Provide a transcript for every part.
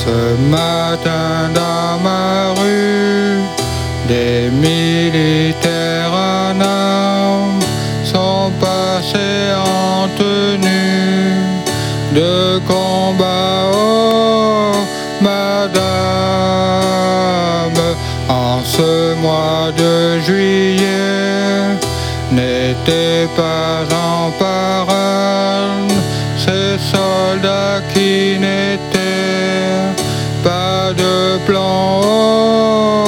Ce matin dans ma rue, des militaires en armes sont passés en tenue de combat. Oh, madame, en ce mois de juillet, n'étaient pas en parade ces soldats qui n'étaient pas de plan. Oh,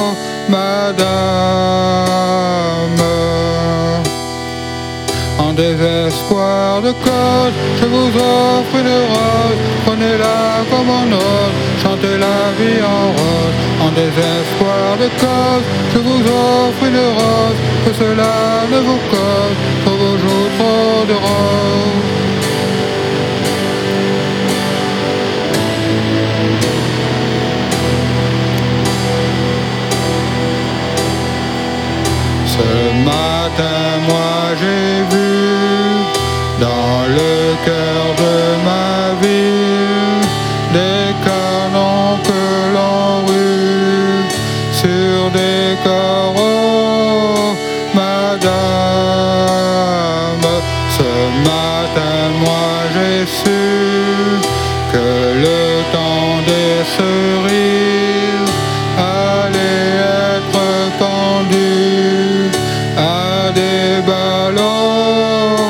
madame, en désespoir de cause, je vous offre une rose, prenez-la comme un autre, chantez la vie en rose. En désespoir de cause, je vous offre une rose, que cela ne vous cause trop vos joues trop de rose. Ce matin, moi j'ai vu dans le cœur de ma ville des canons que l'on rue sur des corps. Oh, madame, ce matin, moi j'ai su que le temps des cerises allait être pendu à des ballots,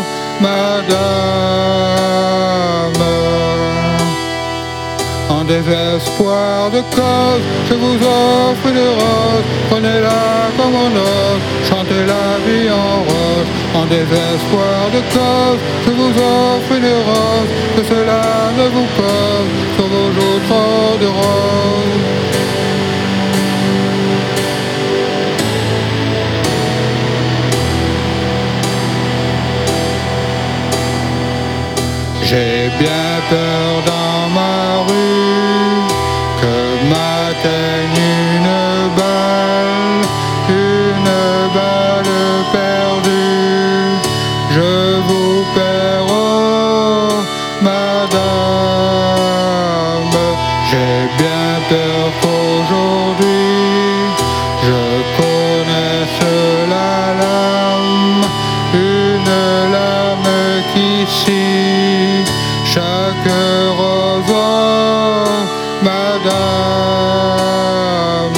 madame. En désespoir de cause, je vous offre une rose, prenez-la comme un autre, chantez la vie en rose. En désespoir de cause, je vous offre une rose, que cela ne vous cause sur vos joues trop de rose. J'ai bien peur dans ma rue que m'atteigne une balle perdue. Je vous perds, oh, madame. J'ai bien peur qu'aujourd'hui je connaisse la lame, une lame qui scie chaque rose, oh, madame.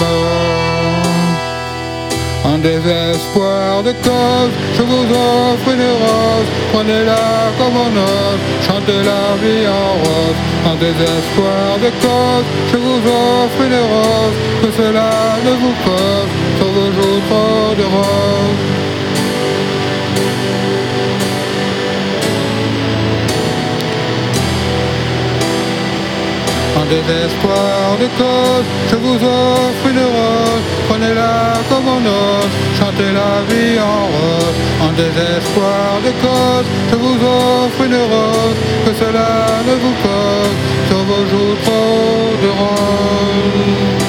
En désespoir de cause, je vous offre une rose, prenez-la comme un autre, chantez la vie en rose. En désespoir de cause, je vous offre une rose, que cela ne vous cause sur vos joues trop de rose. En désespoir de cause, je vous offre une rose, prenez-la comme un autre, chantez la vie en rose. En désespoir de cause, je vous offre une rose, que cela ne vous cause sur vos joues trop de rose.